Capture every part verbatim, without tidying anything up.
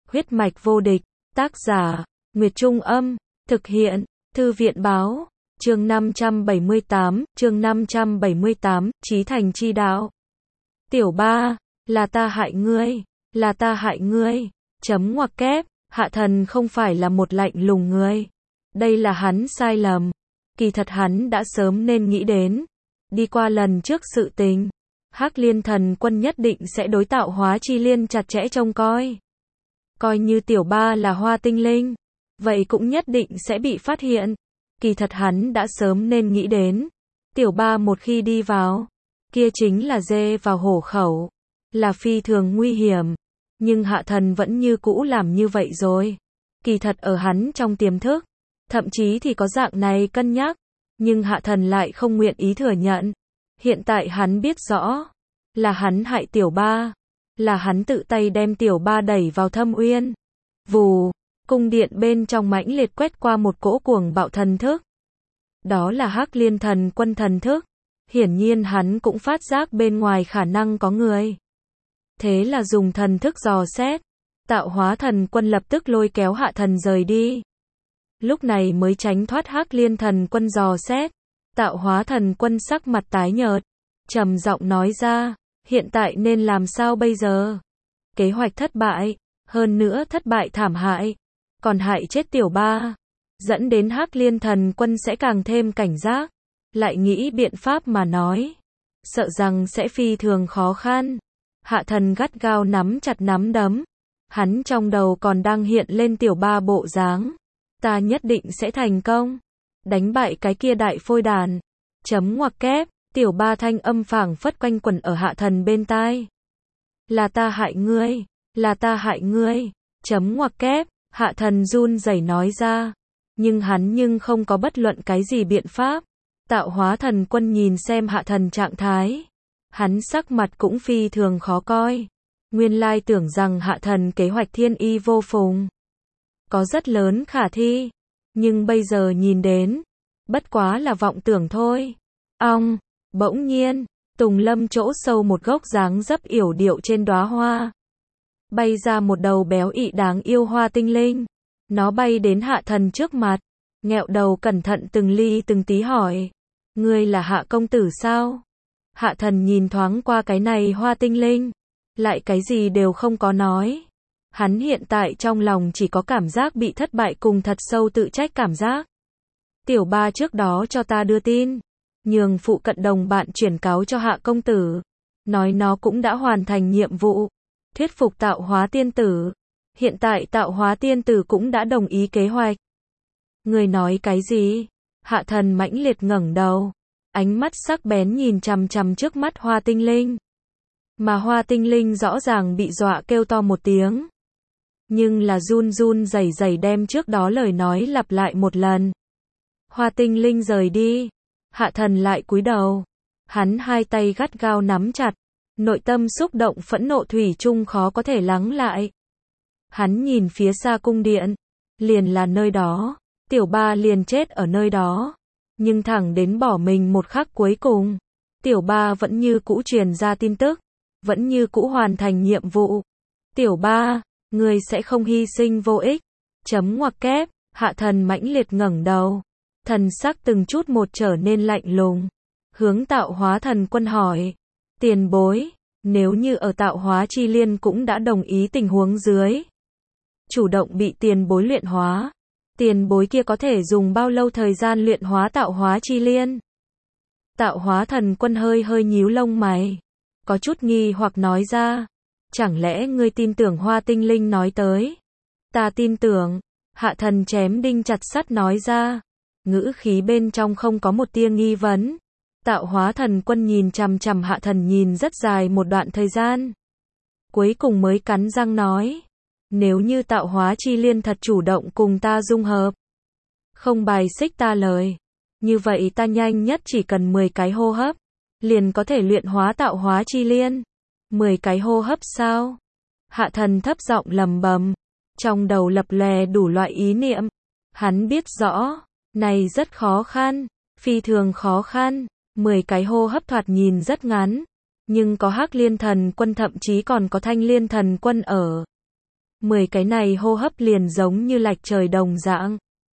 Huyết mạch vô địch, tác giả, Nguyệt Trung Âm, thực hiện, Thư viện Báo, chương năm trăm bảy mươi tám, chương năm trăm bảy mươi tám, Chí Thành Chi Đạo. Tiểu ba, là ta hại ngươi, là ta hại ngươi, chấm ngoặc kép, Hạ Thần không phải là một lạnh lùng người. Đây là hắn sai lầm. Kỳ thật hắn đã sớm nên nghĩ đến. Đi qua lần trước sự tình, Hắc Liên Thần Quân nhất định sẽ đối Tạo Hóa Chi Liên chặt chẽ trông coi. Coi như tiểu ba là hoa tinh linh, vậy cũng nhất định sẽ bị phát hiện. Kỳ thật hắn đã sớm nên nghĩ đến. Tiểu ba một khi đi vào, kia chính là dê vào hổ khẩu, là phi thường nguy hiểm. Nhưng Hạ Thần vẫn như cũ làm như vậy rồi. Kỳ thật ở hắn trong tiềm thức, thậm chí thì có dạng này cân nhắc, nhưng Hạ Thần lại không nguyện ý thừa nhận. Hiện tại hắn biết rõ, là hắn hại tiểu ba, là hắn tự tay đem tiểu ba đẩy vào thâm uyên. Vù, cung điện bên trong mãnh liệt quét qua một cỗ cuồng bạo thần thức. Đó là Hắc Liên Thần Quân thần thức. Hiển nhiên hắn cũng phát giác bên ngoài khả năng có người. Thế là dùng thần thức dò xét. Tạo Hóa Thần Quân lập tức lôi kéo Hạ Thần rời đi. Lúc này mới tránh thoát Hắc Liên Thần Quân dò xét. Tạo Hóa Thần Quân sắc mặt tái nhợt, trầm giọng nói ra, hiện tại nên làm sao bây giờ? Kế hoạch thất bại, hơn nữa thất bại thảm hại, còn hại chết tiểu ba, dẫn đến Hắc Liên Thần Quân sẽ càng thêm cảnh giác, lại nghĩ biện pháp mà nói, sợ rằng sẽ phi thường khó khăn. Hạ Thần gắt gao nắm chặt nắm đấm, hắn trong đầu còn đang hiện lên tiểu ba bộ dáng, ta nhất định sẽ thành công, đánh bại cái kia đại phôi đàn. Chấm ngoặc kép, tiểu ba thanh âm phảng phất quanh quẩn ở Hạ Thần bên tai. Là ta hại ngươi, là ta hại ngươi, chấm ngoặc kép, Hạ Thần run rẩy nói ra. Nhưng hắn nhưng không có bất luận cái gì biện pháp. Tạo Hóa Thần Quân nhìn xem Hạ Thần trạng thái, hắn sắc mặt cũng phi thường khó coi. Nguyên lai tưởng rằng Hạ Thần kế hoạch thiên y vô phùng, có rất lớn khả thi, nhưng bây giờ nhìn đến, bất quá là vọng tưởng thôi. Ong, bỗng nhiên, Tùng Lâm chỗ sâu một gốc dáng dấp yểu điệu trên đóa hoa, bay ra một đầu béo ị đáng yêu hoa tinh linh. Nó bay đến Hạ Thần trước mặt, nghẹo đầu cẩn thận từng ly từng tí hỏi, ngươi là Hạ công tử sao? Hạ Thần nhìn thoáng qua cái này hoa tinh linh, lại cái gì đều không có nói. Hắn hiện tại trong lòng chỉ có cảm giác bị thất bại cùng thật sâu tự trách cảm giác. Tiểu ba trước đó cho ta đưa tin, nhường phụ cận đồng bạn chuyển cáo cho Hạ công tử, nói nó cũng đã hoàn thành nhiệm vụ, thuyết phục Tạo Hóa tiên tử. Hiện tại Tạo Hóa tiên tử cũng đã đồng ý kế hoạch. Người nói cái gì? Hạ Thần mãnh liệt ngẩng đầu, ánh mắt sắc bén nhìn chằm chằm trước mắt hoa tinh linh. Mà hoa tinh linh rõ ràng bị dọa kêu to một tiếng, nhưng là run run rẩy rẩy đem trước đó lời nói lặp lại một lần. Hoa tinh linh rời đi, Hạ Thần lại cúi đầu, hắn hai tay gắt gao nắm chặt, nội tâm xúc động phẫn nộ thủy chung khó có thể lắng lại. Hắn nhìn phía xa cung điện, liền là nơi đó, tiểu ba liền chết ở nơi đó, nhưng thẳng đến bỏ mình một khắc cuối cùng, tiểu ba vẫn như cũ truyền ra tin tức, vẫn như cũ hoàn thành nhiệm vụ. Tiểu ba, ngươi sẽ không hy sinh vô ích. Chấm ngoặc kép, Hạ Thần mãnh liệt ngẩng đầu, thần sắc từng chút một trở nên lạnh lùng, hướng Tạo Hóa Thần Quân hỏi, tiền bối, nếu như ở Tạo Hóa Chi Liên cũng đã đồng ý tình huống dưới, chủ động bị tiền bối luyện hóa, tiền bối kia có thể dùng bao lâu thời gian luyện hóa Tạo Hóa Chi Liên? Tạo Hóa Thần Quân hơi hơi nhíu lông mày, có chút nghi hoặc nói ra, chẳng lẽ ngươi tin tưởng hoa tinh linh nói tới? Ta tin tưởng, Hạ Thần chém đinh chặt sắt nói ra, ngữ khí bên trong không có một tia nghi vấn. Tạo Hóa Thần Quân nhìn chằm chằm Hạ Thần nhìn rất dài một đoạn thời gian, cuối cùng mới cắn răng nói, nếu như Tạo Hóa Chi Liên thật chủ động cùng ta dung hợp, không bài xích ta lời, như vậy ta nhanh nhất chỉ cần mười cái hô hấp, liền có thể luyện hóa Tạo Hóa Chi Liên. mười cái hô hấp sao? Hạ Thần thấp giọng lầm bầm, trong đầu lập lòe đủ loại ý niệm. Hắn biết rõ, này rất khó khăn, phi thường khó khăn, mười cái hô hấp thoạt nhìn rất ngắn, nhưng có Hắc Liên Thần Quân thậm chí còn có Thanh Liên Thần Quân ở. mười cái này hô hấp liền giống như lệch trời đồng dạng.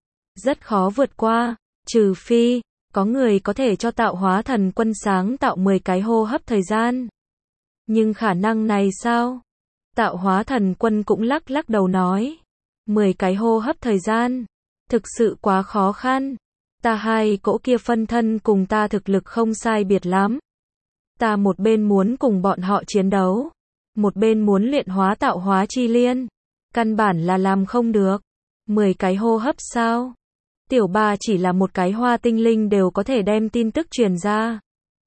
Rất khó vượt qua, trừ phi, có người có thể cho tạo hóa thần quân sáng tạo mười cái hô hấp thời gian. Nhưng khả năng này sao? Tạo hóa thần quân cũng lắc lắc đầu nói. mười cái hô hấp thời gian. Thực sự quá khó khăn. Ta hai cỗ kia phân thân cùng ta thực lực không sai biệt lắm. Ta một bên muốn cùng bọn họ chiến đấu. Một bên muốn luyện hóa tạo hóa chi liên. Căn bản là làm không được. mười cái hô hấp sao? Tiểu ba chỉ là một cái hoa tinh linh đều có thể đem tin tức truyền ra.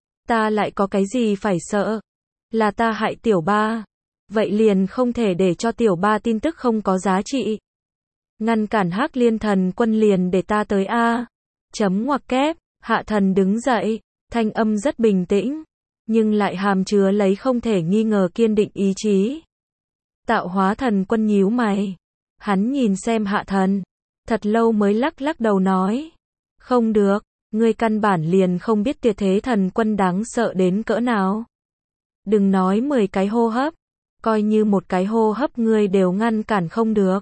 Ta lại có cái gì phải sợ? Là ta hại tiểu ba. Vậy liền không thể để cho tiểu ba tin tức không có giá trị. Ngăn cản Hắc Liên thần quân liền để ta tới a. Chấm ngoặc kép, Hạ Thần đứng dậy, thanh âm rất bình tĩnh, nhưng lại hàm chứa lấy không thể nghi ngờ kiên định ý chí. Tạo hóa thần quân nhíu mày, hắn nhìn xem Hạ Thần, thật lâu mới lắc lắc đầu nói, không được, ngươi căn bản liền không biết tuyệt thế thần quân đáng sợ đến cỡ nào. Đừng nói mười cái hô hấp, coi như một cái hô hấp ngươi đều ngăn cản không được.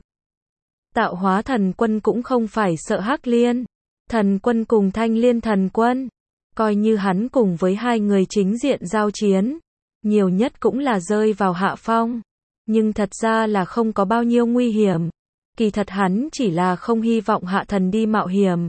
Tạo hóa thần quân cũng không phải sợ Hắc Liên thần quân cùng Thanh Liên thần quân, coi như hắn cùng với hai người chính diện giao chiến, nhiều nhất cũng là rơi vào hạ phong, nhưng thật ra là không có bao nhiêu nguy hiểm. Kỳ thật hắn chỉ là không hy vọng Hạ Thần đi mạo hiểm.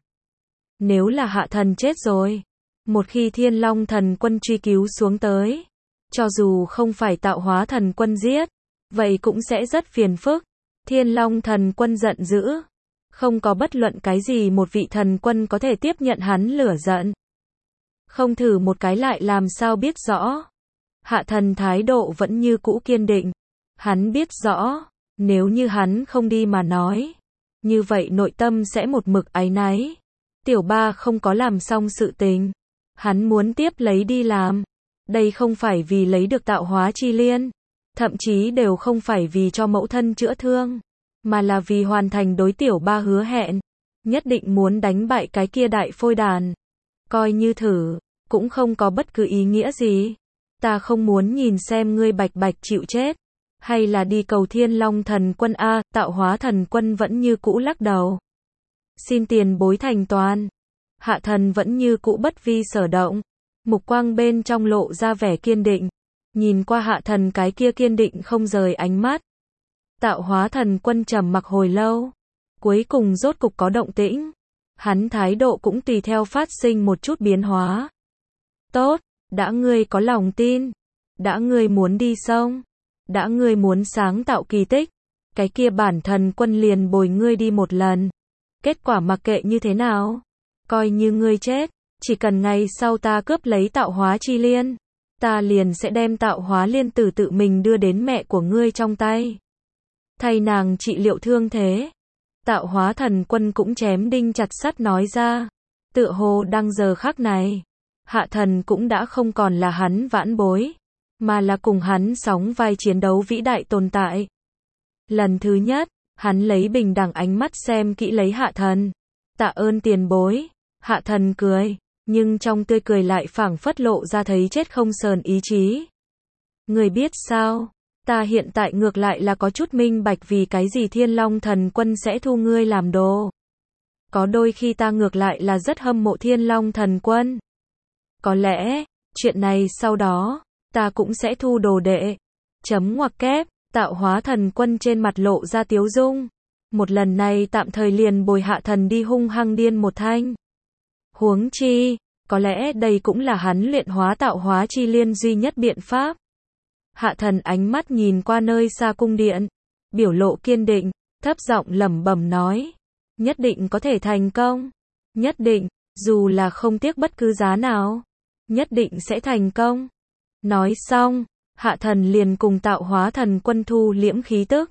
Nếu là Hạ Thần chết rồi, một khi Thiên Long thần quân truy cứu xuống tới, cho dù không phải tạo hóa thần quân giết, vậy cũng sẽ rất phiền phức. Thiên Long thần quân giận dữ, không có bất luận cái gì một vị thần quân có thể tiếp nhận hắn lửa giận. Không thử một cái lại làm sao biết rõ. Hạ Thần thái độ vẫn như cũ kiên định. Hắn biết rõ, nếu như hắn không đi mà nói, như vậy nội tâm sẽ một mực áy náy. Tiểu ba không có làm xong sự tình, hắn muốn tiếp lấy đi làm. Đây không phải vì lấy được tạo hóa chi liên, thậm chí đều không phải vì cho mẫu thân chữa thương, mà là vì hoàn thành đối tiểu ba hứa hẹn, nhất định muốn đánh bại cái kia đại phôi đàn. Coi như thử, cũng không có bất cứ ý nghĩa gì. Ta không muốn nhìn xem ngươi bạch bạch chịu chết, hay là đi cầu Thiên Long thần quân a. Tạo hóa thần quân vẫn như cũ lắc đầu. Xin tiền bối thành toàn. Hạ Thần vẫn như cũ bất vi sở động, mục quang bên trong lộ ra vẻ kiên định, nhìn qua Hạ Thần cái kia kiên định không rời ánh mắt. Tạo hóa thần quân trầm mặc hồi lâu, cuối cùng rốt cục có động tĩnh, hắn thái độ cũng tùy theo phát sinh một chút biến hóa. Tốt, đã ngươi có lòng tin, đã ngươi muốn đi sông, đã ngươi muốn sáng tạo kỳ tích, cái kia bản thần quân liền bồi ngươi đi một lần. Kết quả mặc kệ như thế nào, coi như ngươi chết, chỉ cần ngày sau ta cướp lấy tạo hóa chi liên, ta liền sẽ đem tạo hóa liên tử tự mình đưa đến mẹ của ngươi trong tay, thay nàng trị liệu thương thế. Tạo hóa thần quân cũng chém đinh chặt sắt nói ra, tựa hồ đang giờ khắc này, Hạ Thần cũng đã không còn là hắn vãn bối, mà là cùng hắn sóng vai chiến đấu vĩ đại tồn tại. Lần thứ nhất, hắn lấy bình đẳng ánh mắt xem kỹ lấy Hạ Thần. Tạ ơn tiền bối. Hạ Thần cười, nhưng trong tươi cười lại phảng phất lộ ra thấy chết không sờn ý chí. Người biết sao, ta hiện tại ngược lại là có chút minh bạch vì cái gì Thiên Long thần quân sẽ thu ngươi làm đồ. Có đôi khi ta ngược lại là rất hâm mộ Thiên Long thần quân. Có lẽ, chuyện này sau đó, ta cũng sẽ thu đồ đệ. Chấm ngoặc kép, tạo hóa thần quân trên mặt lộ ra tiếu dung. Một lần này tạm thời liền bồi Hạ Thần đi hung hăng điên một thanh. Huống chi, có lẽ đây cũng là hắn luyện hóa tạo hóa chi liên duy nhất biện pháp. Hạ Thần ánh mắt nhìn qua nơi xa cung điện, biểu lộ kiên định, thấp giọng lẩm bẩm nói, nhất định có thể thành công, nhất định, dù là không tiếc bất cứ giá nào, nhất định sẽ thành công. Nói xong, Hạ Thần liền cùng tạo hóa thần quân thu liễm khí tức,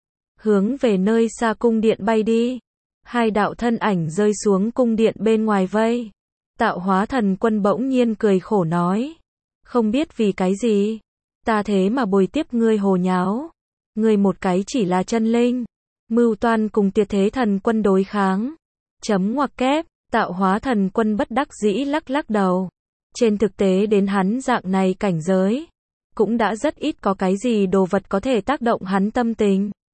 hướng về nơi xa cung điện bay đi. Hai đạo thân ảnh rơi xuống cung điện bên ngoài vây. Tạo hóa thần quân bỗng nhiên cười khổ nói, không biết vì cái gì, ta thế mà bồi tiếp ngươi hồ nháo. Ngươi một cái chỉ là chân linh, mưu toan cùng tuyệt thế thần quân đối kháng. Chấm ngoặc kép, tạo hóa thần quân bất đắc dĩ lắc lắc đầu. Trên thực tế đến hắn dạng này cảnh giới, cũng đã rất ít có cái gì đồ vật có thể tác động hắn tâm tình.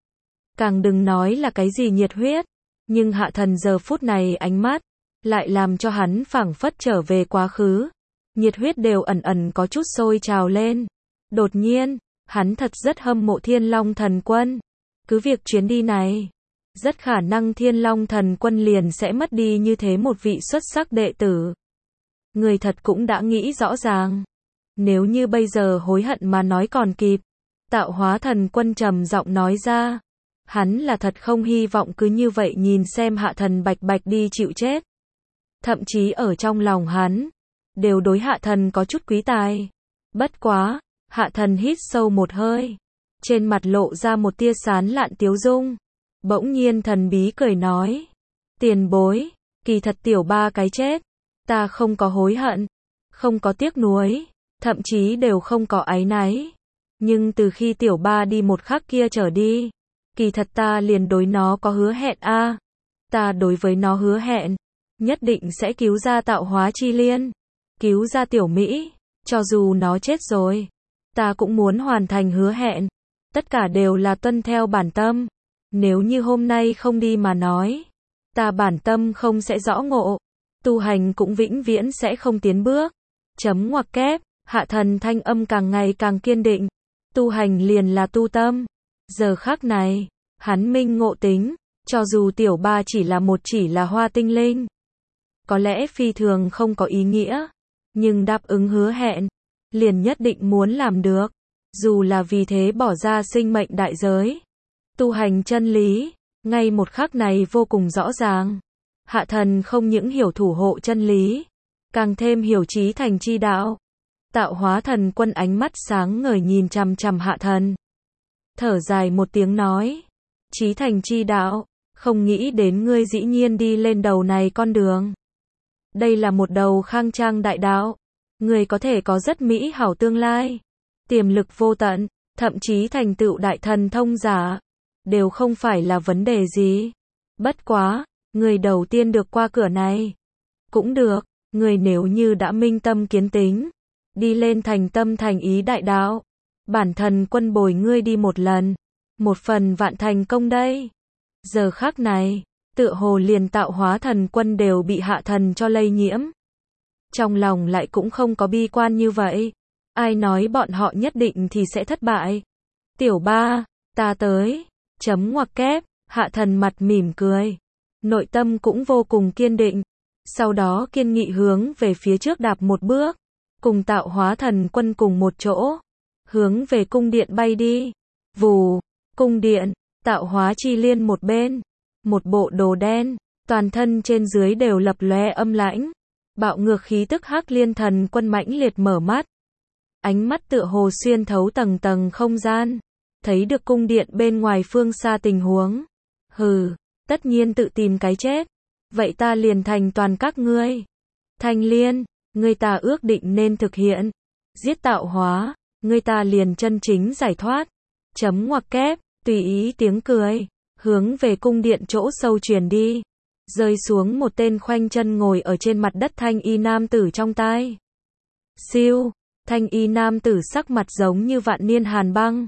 càng đừng nói là cái gì nhiệt huyết. Nhưng Hạ Thần giờ phút này ánh mắt, lại làm cho hắn phảng phất trở về quá khứ. Nhiệt huyết đều ẩn ẩn có chút sôi trào lên. Đột nhiên, hắn thật rất hâm mộ Thiên Long Thần Quân. Cứ việc chuyến đi này, rất khả năng Thiên Long Thần Quân liền sẽ mất đi như thế một vị xuất sắc đệ tử. Người thật cũng đã nghĩ rõ ràng. Nếu như bây giờ hối hận mà nói còn kịp. Tạo Hóa Thần Quân trầm giọng nói ra. Hắn là thật không hy vọng cứ như vậy nhìn xem Hạ Thần bạch bạch đi chịu chết. Thậm chí ở trong lòng hắn, đều đối Hạ Thần có chút quý tài. Bất quá, Hạ Thần hít sâu một hơi. Trên mặt lộ ra một tia sán lạn tiếu dung. Bỗng nhiên thần bí cười nói. Tiền bối, kỳ thật tiểu ba cái chết. Ta không có hối hận, không có tiếc nuối, thậm chí đều không có áy náy. Nhưng từ khi tiểu ba đi một khắc kia trở đi, kỳ thật ta liền đối nó có hứa hẹn a. À, ta đối với nó hứa hẹn, nhất định sẽ cứu ra Tạo Hóa Chi Liên, cứu ra tiểu Mỹ, cho dù nó chết rồi, ta cũng muốn hoàn thành hứa hẹn. Tất cả đều là tuân theo bản tâm. Nếu như hôm nay không đi mà nói, ta bản tâm không sẽ rõ ngộ, tu hành cũng vĩnh viễn sẽ không tiến bước. Chấm ngoặc kép, Hạ Thần thanh âm càng ngày càng kiên định. Tu hành liền là tu tâm. Giờ khắc này, hắn minh ngộ tính, cho dù tiểu ba chỉ là một chỉ là hoa tinh linh, có lẽ phi thường không có ý nghĩa, nhưng đáp ứng hứa hẹn, liền nhất định muốn làm được, dù là vì thế bỏ ra sinh mệnh đại giới. Tu hành chân lý, ngay một khắc này vô cùng rõ ràng. Hạ Thần không những hiểu thủ hộ chân lý, càng thêm hiểu chí thành chi đạo. Tạo Hóa Thần Quân ánh mắt sáng ngời nhìn chằm chằm Hạ Thần. Thở dài một tiếng nói, chí thành chi đạo, không nghĩ đến ngươi dĩ nhiên đi lên đầu này con đường. Đây là một đầu khang trang đại đạo, ngươi có thể có rất mỹ hảo tương lai, tiềm lực vô tận, thậm chí thành tựu đại thần thông giả, đều không phải là vấn đề gì. Bất quá, người đầu tiên được qua cửa này, cũng được, người nếu như đã minh tâm kiến tính, đi lên thành tâm thành ý đại đạo, bản thần quân bồi ngươi đi một lần, một phần vạn thành công đây. Giờ khắc này, tựa hồ liền Tạo Hóa Thần Quân đều bị Hạ Thần cho lây nhiễm. Trong lòng lại cũng không có bi quan như vậy. Ai nói bọn họ nhất định thì sẽ thất bại. Tiểu ba, ta tới. Chấm ngoặc kép, Hạ Thần mặt mỉm cười. Nội tâm cũng vô cùng kiên định. Sau đó kiên nghị hướng về phía trước đạp một bước. Cùng Tạo Hóa Thần Quân cùng một chỗ. Hướng về cung điện bay đi. Vù, cung điện, Tạo Hóa Chi Liên một bên. Một bộ đồ đen, toàn thân trên dưới đều lập lóe âm lãnh. Bạo ngược khí tức Hắc Liên Thần Quân mãnh liệt mở mắt. Ánh mắt tựa hồ xuyên thấu tầng tầng không gian. Thấy được cung điện bên ngoài phương xa tình huống. Hừ, tất nhiên tự tìm cái chết. Vậy ta liền thành toàn các ngươi. Thanh Liên, ngươi ta ước định nên thực hiện. Giết Tạo Hóa, ngươi ta liền chân chính giải thoát. Chấm ngoặc kép, tùy ý tiếng cười. Hướng về cung điện chỗ sâu truyền đi. Rơi xuống một tên khoanh chân ngồi ở trên mặt đất thanh y nam tử trong tai. Siêu, thanh y nam tử sắc mặt giống như vạn niên hàn băng.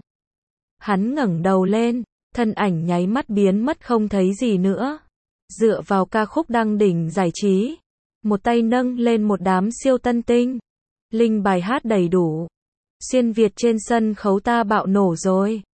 Hắn ngẩng đầu lên, thân ảnh nháy mắt biến mất không thấy gì nữa. Dựa vào ca khúc đăng đỉnh giải trí, một tay nâng lên một đám siêu tân tinh. Linh bài hát đầy đủ. Xuyên Việt trên sân khấu ta bạo nổ rồi.